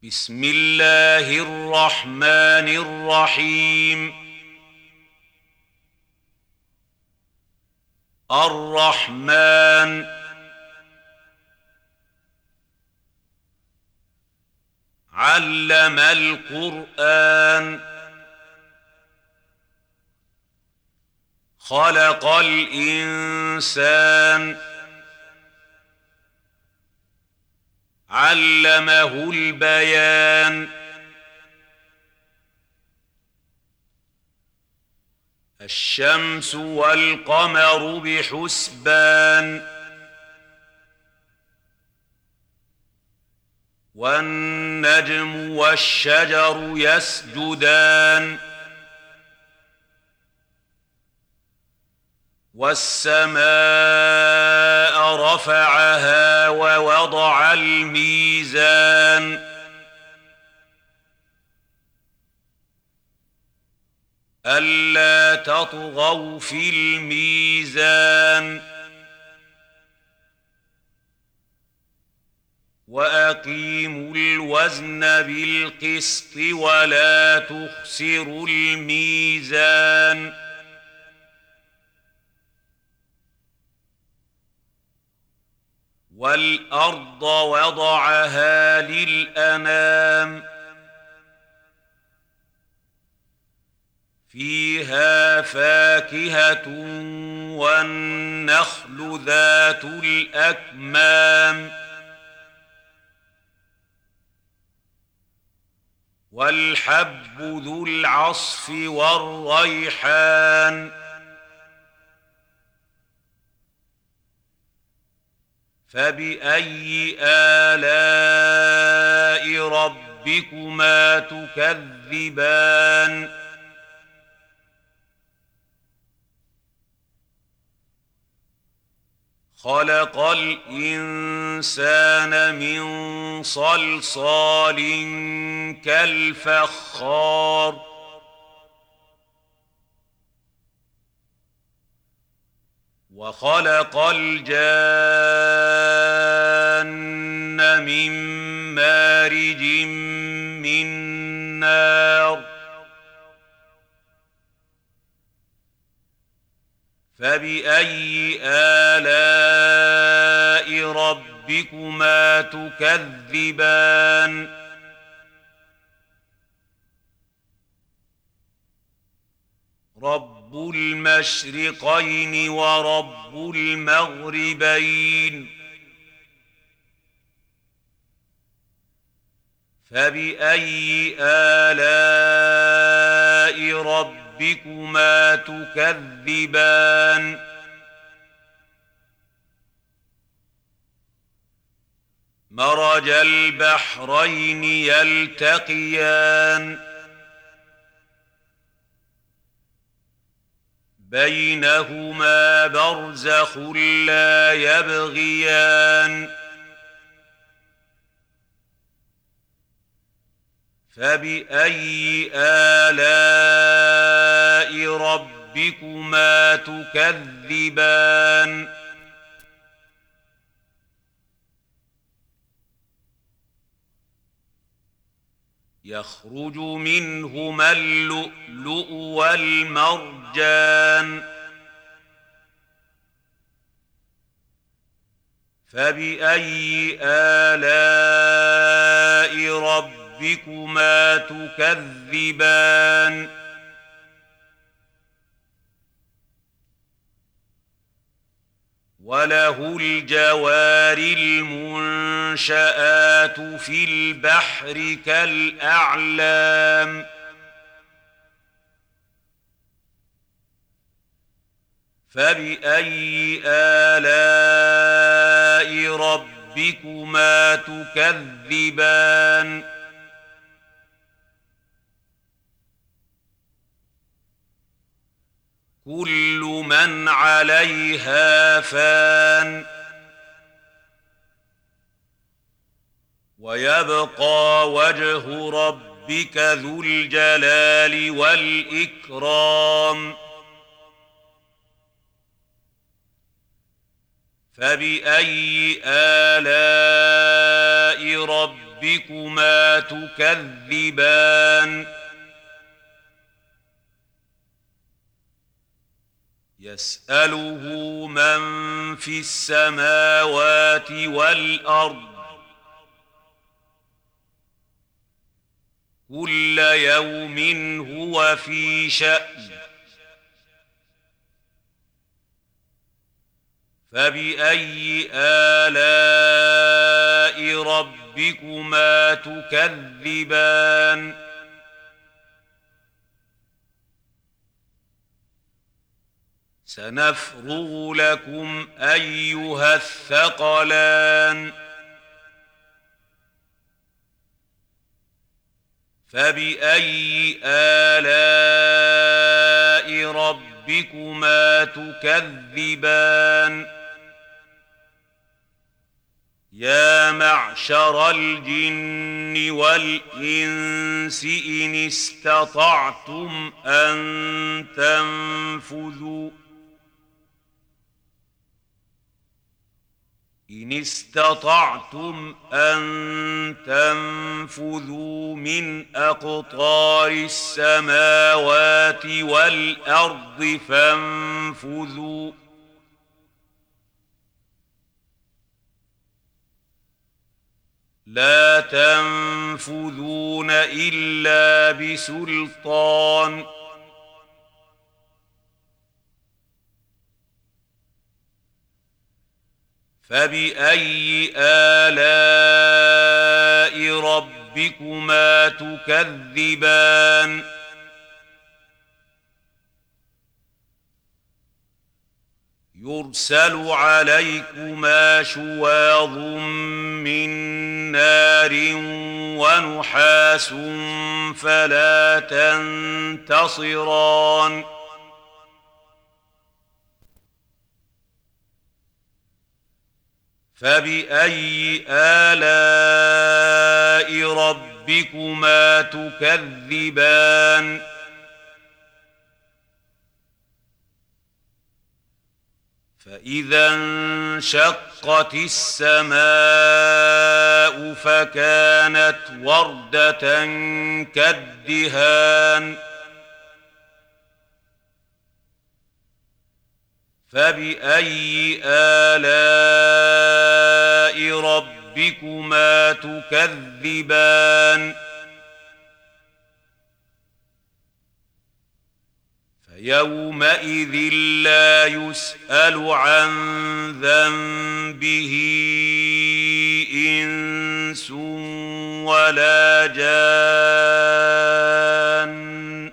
بسم الله الرحمن الرحيم. الرحمن علم القرآن خلق الإنسان علمه البيان الشمس والقمر بحسبان والنجم والشجر يسجدان والسماء رفعها ووضع الميزان ألا تطغوا في الميزان وأقيموا الوزن بالقسط ولا تخسروا الميزان والأرض وضعها للأنام فيها فاكهة والنخل ذات الأكمام والحب ذو العصف والريحان فبأي آلاء ربكما تكذبان خلق الإنسان من صلصال كالفخار وخلق الجان من مارج من نار فبأي آلاء ربكما تكذبان رب المشرقين ورب المغربين فبأي آلاء ربكما تكذبان مرج البحرين يلتقيان بينهما برزخ لا يبغيان فبأي آلاء ربكما تكذبان يخرج منهما اللؤلؤ والمرجان فبأي آلاء ربكما تكذبان وله الجوار المنشآت في البحر كالأعلام فبأي آلاء ربكما تكذبان كل من عليها فان ويبقى وجه ربك ذو الجلال والإكرام فبأي آلاء ربكما ربكما تكذبان يسأله من في السماوات والأرض كل يوم هو في شأن فبأي آلاء ربكما تكذبان سنفرغ لكم أيها الثقلان فبأي آلاء ربكما تكذبان يا معشر الجن والإنس إن استطعتم أن تنفذوا من أقطار السماوات والأرض فانفذوا لا تنفذون إلا بسلطان فبأي آلاء ربكما تكذبان يرسل عليكما شواظ من نار ونحاس فلا تنتصران فبأي آلاء ربكما تكذبان فإذا انشقت السماء فكانت وردة كالدهان فبأي آلاء ربكما تكذبان فيومئذ لا يسأل عن ذنبه إنس ولا جان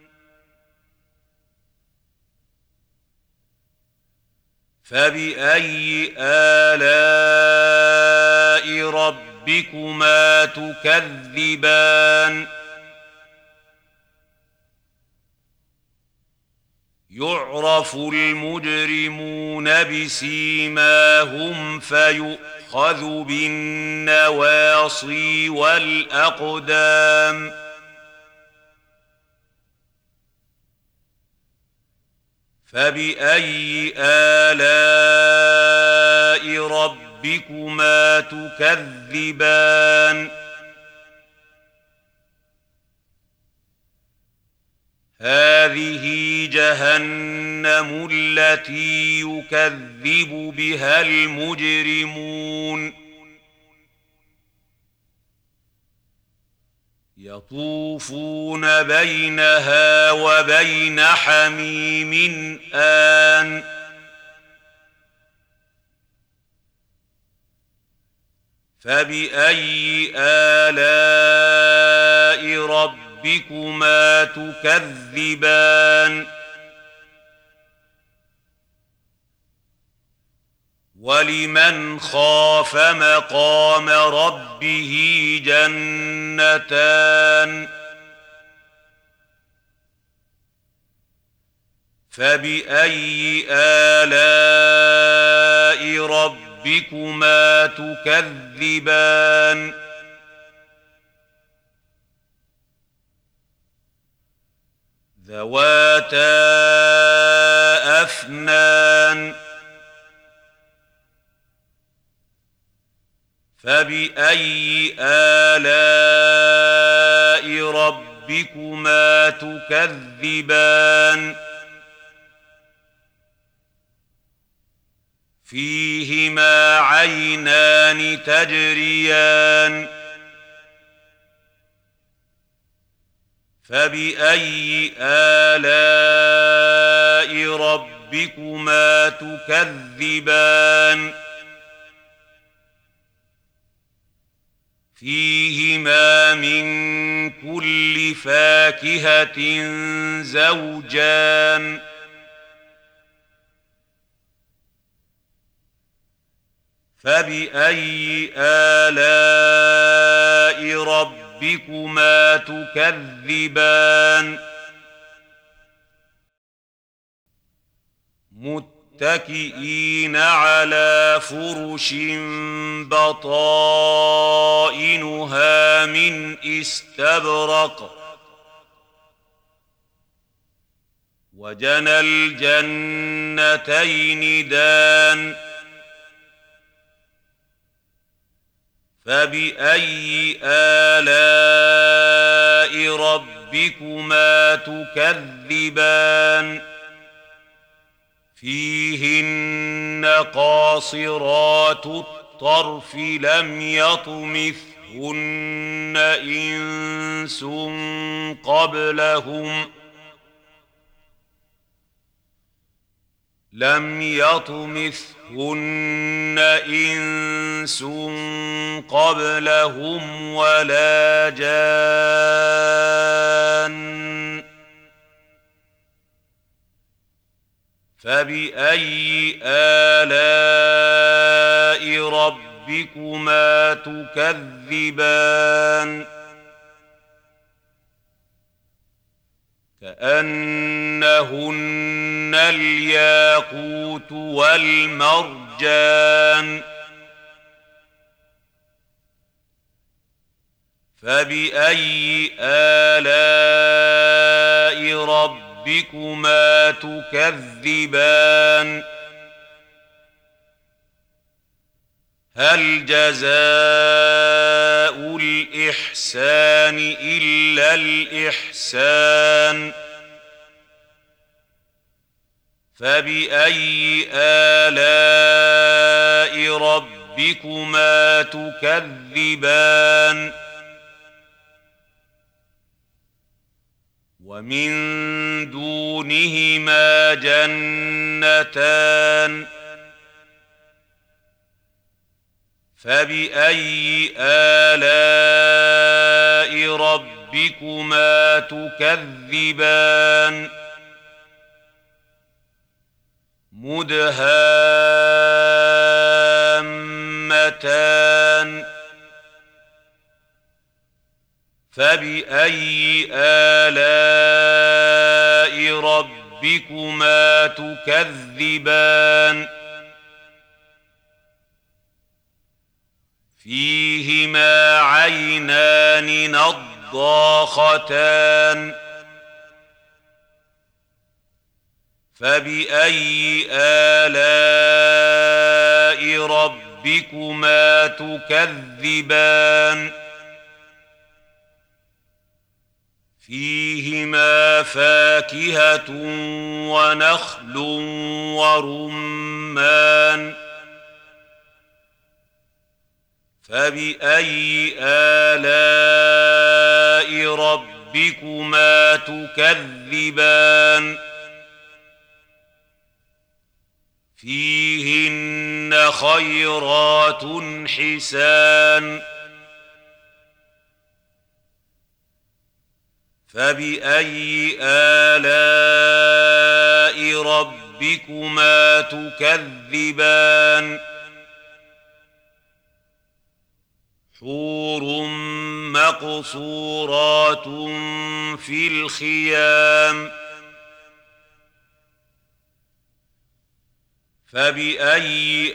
فبأي آلاء ربكما تكذبان يعرف المجرمون بسيماهم فيؤخذ بالنواصي والأقدام فبأي آلاء ربكما تكذبان هذه جهنم التي يكذب بها المجرمون يطوفون بينها وبين حميم آن فبأي آلاء ربكما تكذبان ولمن خاف مقام ربه جنتان فبأي آلاء ربكما تكذبان ذواتا أفنان فبأي آلاء ربكما تكذبان فيهما عينان تجريان فبأي آلاء ربكما تكذبان فيهما من كل فاكهة زوجان فبأي آلاء ربكما تكذبان متكئين على فرش بطائنها من استبرق وجنى الجنتين دان فبأي آلاء ربكما تكذبان فيهن قاصرات الطرف لم يطمثهن إنس قبلهم ولا جان فبأي آلاء ربكما تكذبان كأنهن الياقوت والمرجان فبأي آلاء ربكما تكذبان هل جزاء الإحسان إلا الإحسان فبأي آلاء ربكما تكذبان ومن دونهما جنتان فبأي آلاء ربكما تكذبان مدهامتان فبأي آلاء ربكما تكذبان فيهما عينان نضاختان فبأي آلاء ربكما تكذبان فيهما فاكهة ونخل ورمان فبأي آلاء ربكما تكذبان فيهن خيرات حسان فبأي آلاء ربكما تكذبان حور مقصورات في الخيام فبأي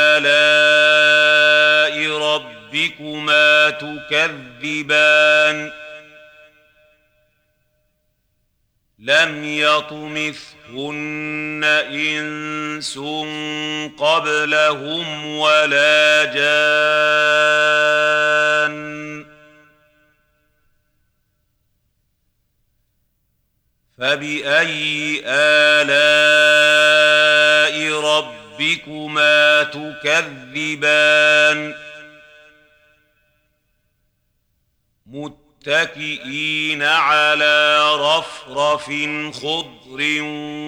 آلاء ربكما تكذبان لم يطمثهن إنس قبلهم ولا جان فبأي آلاء ربكما تكذبان متكئين على رفرف خضر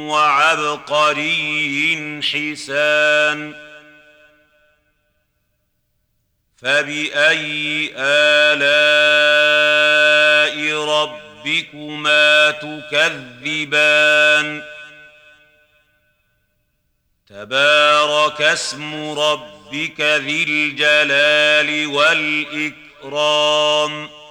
وعبقري حسان فبأي آلاء ربكما تكذبان تبارك اسم ربك ذي الجلال والإكرام